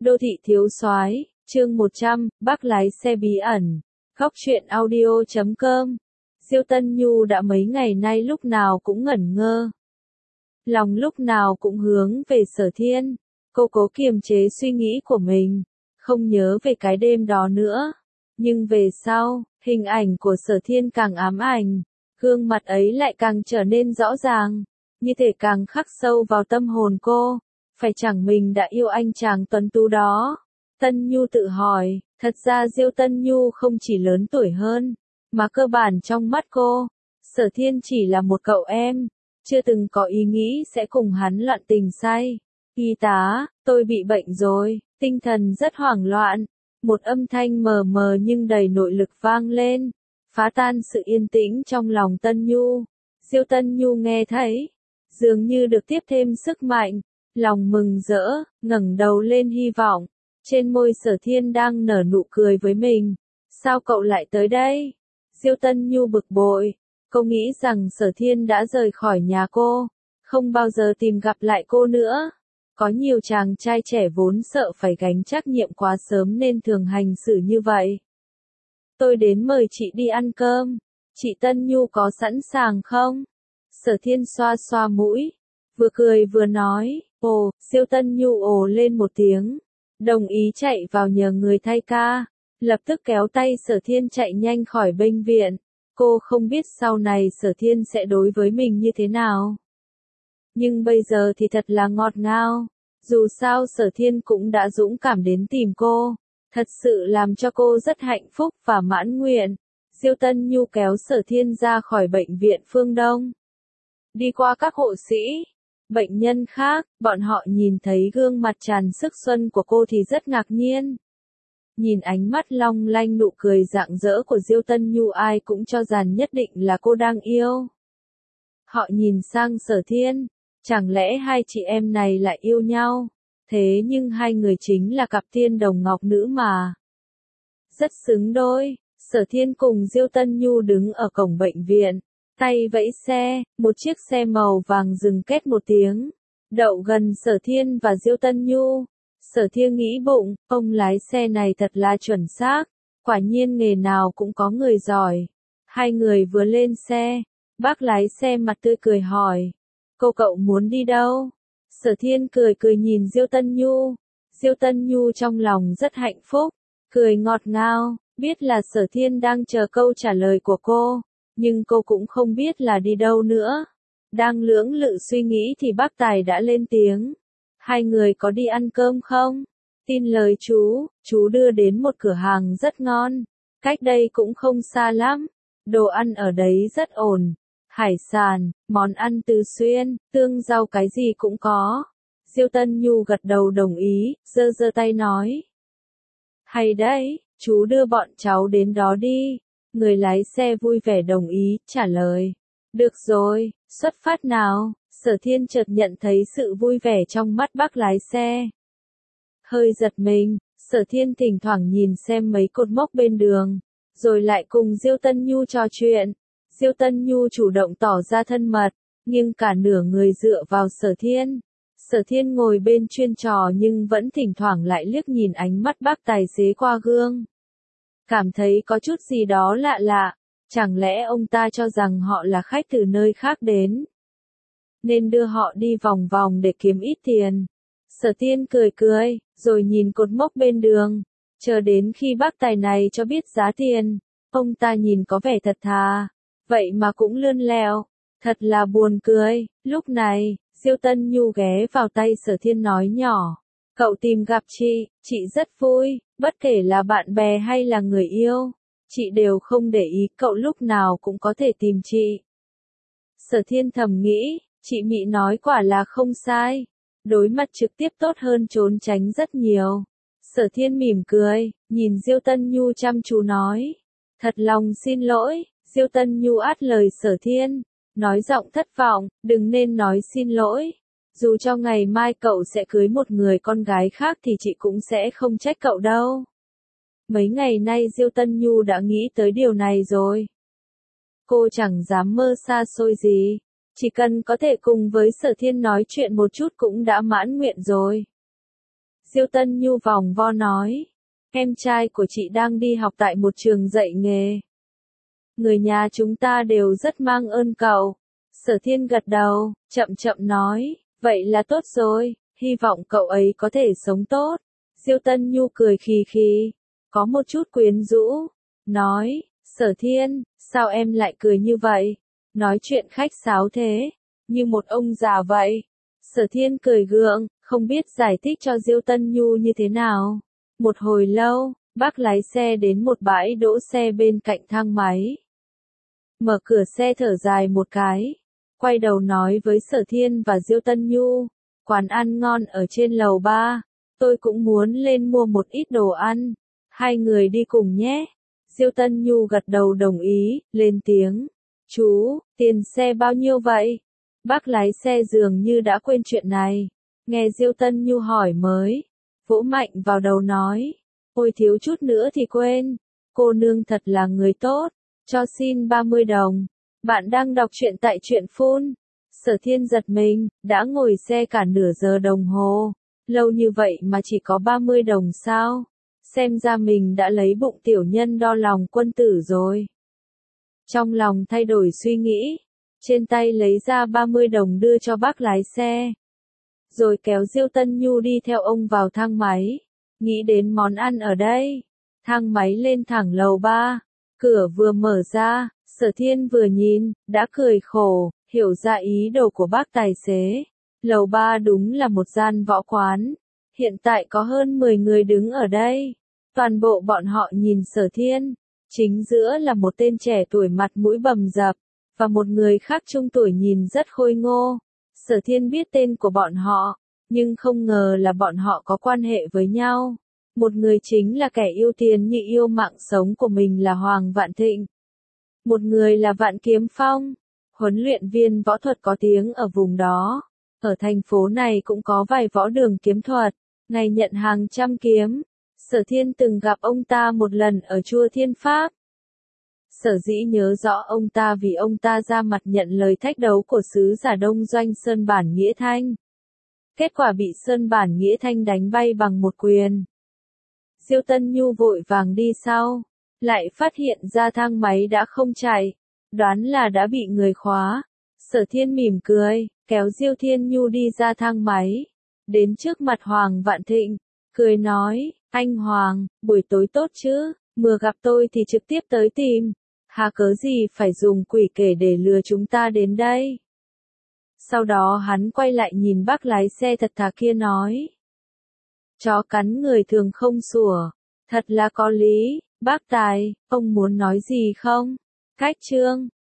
Đô thị thiếu soái, chương 100, bác lái xe bí ẩn. Góc truyện audio.com. Diêu Tân Nhu đã mấy ngày nay lúc nào cũng ngẩn ngơ. Lòng lúc nào cũng hướng về Sở Thiên. Cô cố kiềm chế suy nghĩ của mình, không nhớ về cái đêm đó nữa. Nhưng về sau, hình ảnh của Sở Thiên càng ám ảnh, gương mặt ấy lại càng trở nên rõ ràng, như thể càng khắc sâu vào tâm hồn cô. Phải chẳng mình đã yêu anh chàng tuấn tú đó? Tân Nhu tự hỏi, thật ra Diêu Tân Nhu không chỉ lớn tuổi hơn, mà cơ bản trong mắt cô, Sở Thiên chỉ là một cậu em, chưa từng có ý nghĩ sẽ cùng hắn loạn tình say. Y tá, tôi bị bệnh rồi, tinh thần rất hoảng loạn. Một âm thanh mờ mờ nhưng đầy nội lực vang lên, phá tan sự yên tĩnh trong lòng Tân Nhu. Diêu Tân Nhu nghe thấy, dường như được tiếp thêm sức mạnh, lòng mừng rỡ, ngẩng đầu lên hy vọng. Trên môi Sở Thiên đang nở nụ cười với mình. Sao cậu lại tới đây? Diêu Tân Nhu bực bội, cô nghĩ rằng Sở Thiên đã rời khỏi nhà cô, không bao giờ tìm gặp lại cô nữa. Có nhiều chàng trai trẻ vốn sợ phải gánh trách nhiệm quá sớm nên thường hành xử như vậy. Tôi đến mời chị đi ăn cơm, chị Tân Nhu có sẵn sàng không? Sở Thiên xoa xoa mũi, vừa cười vừa nói. Ồ, Diêu Tân Nhu ồ lên một tiếng, đồng ý chạy vào nhờ người thay ca, lập tức kéo tay Sở Thiên chạy nhanh khỏi bệnh viện. Cô không biết sau này Sở Thiên sẽ đối với mình như thế nào. Nhưng bây giờ thì thật là ngọt ngào, dù sao Sở Thiên cũng đã dũng cảm đến tìm cô, thật sự làm cho cô rất hạnh phúc và mãn nguyện. Diêu Tân Nhu kéo Sở Thiên ra khỏi bệnh viện Phương Đông, đi qua các hộ sĩ, bệnh nhân khác, bọn họ nhìn thấy gương mặt tràn sức xuân của cô thì rất ngạc nhiên. Nhìn ánh mắt long lanh nụ cười rạng rỡ của Diêu Tân Nhu ai cũng cho rằng nhất định là cô đang yêu. Họ nhìn sang Sở Thiên, chẳng lẽ hai chị em này lại yêu nhau? Thế nhưng hai người chính là cặp tiên đồng ngọc nữ mà. Rất xứng đôi, Sở Thiên cùng Diêu Tân Nhu đứng ở cổng bệnh viện, tay vẫy xe, một chiếc xe màu vàng dừng két một tiếng, đậu gần Sở Thiên và Diêu Tân Nhu. Sở Thiên nghĩ bụng, ông lái xe này thật là chuẩn xác, quả nhiên nghề nào cũng có người giỏi. Hai người vừa lên xe, bác lái xe mặt tươi cười hỏi, cậu muốn đi đâu? Sở Thiên cười cười nhìn Diêu Tân Nhu. Diêu Tân Nhu trong lòng rất hạnh phúc, cười ngọt ngào, biết là Sở Thiên đang chờ câu trả lời của cô, nhưng cô cũng không biết là đi đâu nữa. Đang lưỡng lự suy nghĩ thì bác Tài đã lên tiếng. Hai người có đi ăn cơm không? Tin lời chú đưa đến một cửa hàng rất ngon, cách đây cũng không xa lắm, đồ ăn ở đấy rất ổn. Hải sản, món ăn Từ Xuyên, tương rau cái gì cũng có. Diêu Tân Nhu gật đầu đồng ý, giơ giơ tay nói. Hay đấy, chú đưa bọn cháu đến đó đi. Người lái xe vui vẻ đồng ý, trả lời. Được rồi, xuất phát nào. Sở Thiên chợt nhận thấy sự vui vẻ trong mắt bác lái xe. Hơi giật mình, Sở Thiên thỉnh thoảng nhìn xem mấy cột mốc bên đường, rồi lại cùng Diêu Tân Nhu trò chuyện. Diêu Tân Nhu chủ động tỏ ra thân mật, nghiêng cả nửa người dựa vào Sở Thiên. Sở Thiên ngồi bên chuyên trò nhưng vẫn thỉnh thoảng lại liếc nhìn ánh mắt bác tài xế qua gương. Cảm thấy có chút gì đó lạ lạ, chẳng lẽ ông ta cho rằng họ là khách từ nơi khác đến, nên đưa họ đi vòng vòng để kiếm ít tiền. Sở Thiên cười cười, rồi nhìn cột mốc bên đường, chờ đến khi bác tài này cho biết giá tiền. Ông ta nhìn có vẻ thật thà, vậy mà cũng lươn lẹo, thật là buồn cười. Lúc này, Diêu Tân Nhu ghé vào tay Sở Thiên nói nhỏ, cậu tìm gặp chị rất vui, bất kể là bạn bè hay là người yêu, chị đều không để ý, cậu lúc nào cũng có thể tìm chị. Sở Thiên thầm nghĩ, chị Mị nói quả là không sai, đối mặt trực tiếp tốt hơn trốn tránh rất nhiều. Sở Thiên mỉm cười, nhìn Diêu Tân Nhu chăm chú nói, thật lòng xin lỗi. Diêu Tân Nhu át lời Sở Thiên, nói giọng thất vọng, đừng nên nói xin lỗi. Dù cho ngày mai cậu sẽ cưới một người con gái khác thì chị cũng sẽ không trách cậu đâu. Mấy ngày nay Diêu Tân Nhu đã nghĩ tới điều này rồi. Cô chẳng dám mơ xa xôi gì, chỉ cần có thể cùng với Sở Thiên nói chuyện một chút cũng đã mãn nguyện rồi. Diêu Tân Nhu vòng vo nói. Em trai của chị đang đi học tại một trường dạy nghề. Người nhà chúng ta đều rất mang ơn cậu. Sở Thiên gật đầu, chậm chậm nói, vậy là tốt rồi, hy vọng cậu ấy có thể sống tốt. Diêu Tân Nhu cười khì khì, có một chút quyến rũ, nói, Sở Thiên, sao em lại cười như vậy? Nói chuyện khách sáo thế, như một ông già vậy. Sở Thiên cười gượng, không biết giải thích cho Diêu Tân Nhu như thế nào. Một hồi lâu, bác lái xe đến một bãi đỗ xe bên cạnh thang máy. Mở cửa xe thở dài một cái, quay đầu nói với Sở Thiên và Diêu Tân Nhu, quán ăn ngon ở trên lầu 3, tôi cũng muốn lên mua một ít đồ ăn, hai người đi cùng nhé. Diêu Tân Nhu gật đầu đồng ý, lên tiếng, chú, tiền xe bao nhiêu vậy? Bác lái xe dường như đã quên chuyện này, nghe Diêu Tân Nhu hỏi mới, vỗ mạnh vào đầu nói, ôi thiếu chút nữa thì quên, cô nương thật là người tốt, cho xin 30 đồng. Bạn đang đọc truyện tại truyện phun. Sở Thiên giật mình, đã ngồi xe cả nửa giờ đồng hồ, lâu như vậy mà chỉ có 30 đồng sao? Xem ra mình đã lấy bụng tiểu nhân đo lòng quân tử rồi. Trong lòng thay đổi suy nghĩ, trên tay lấy ra 30 đồng đưa cho bác lái xe. Rồi kéo Diêu Tân Nhu đi theo ông vào thang máy, nghĩ đến món ăn ở đây. Thang máy lên thẳng lầu 3, cửa vừa mở ra, Sở Thiên vừa nhìn, đã cười khổ, hiểu ra ý đồ của bác tài xế. Lầu 3 đúng là một gian võ quán, hiện tại có hơn 10 người đứng ở đây. Toàn bộ bọn họ nhìn Sở Thiên, chính giữa là một tên trẻ tuổi mặt mũi bầm dập, và một người khác trung tuổi nhìn rất khôi ngô. Sở Thiên biết tên của bọn họ, nhưng không ngờ là bọn họ có quan hệ với nhau. Một người chính là kẻ yêu tiền như yêu mạng sống của mình là Hoàng Vạn Thịnh. Một người là Vạn Kiếm Phong, huấn luyện viên võ thuật có tiếng ở vùng đó. Ở thành phố này cũng có vài võ đường kiếm thuật, ngày nhận hàng trăm kiếm. Sở Thiên từng gặp ông ta một lần ở chùa Thiên Pháp. Sở dĩ nhớ rõ ông ta vì ông ta ra mặt nhận lời thách đấu của sứ giả Đông Doanh Sơn Bản Nghĩa Thanh. Kết quả bị Sơn Bản Nghĩa Thanh đánh bay bằng một quyền. Diêu Tân Nhu vội vàng đi sau, lại phát hiện ra thang máy đã không chạy, đoán là đã bị người khóa. Sở Thiên mỉm cười, kéo Diêu Thiên Nhu đi ra thang máy, đến trước mặt Hoàng Vạn Thịnh, cười nói, anh Hoàng, buổi tối tốt chứ, vừa gặp tôi thì trực tiếp tới tìm, hà cớ gì phải dùng quỷ kể để lừa chúng ta đến đây. Sau đó hắn quay lại nhìn bác lái xe thật thà kia nói, chó cắn người thường không sủa, thật là có lý, bác tài, ông muốn nói gì không? Cách chương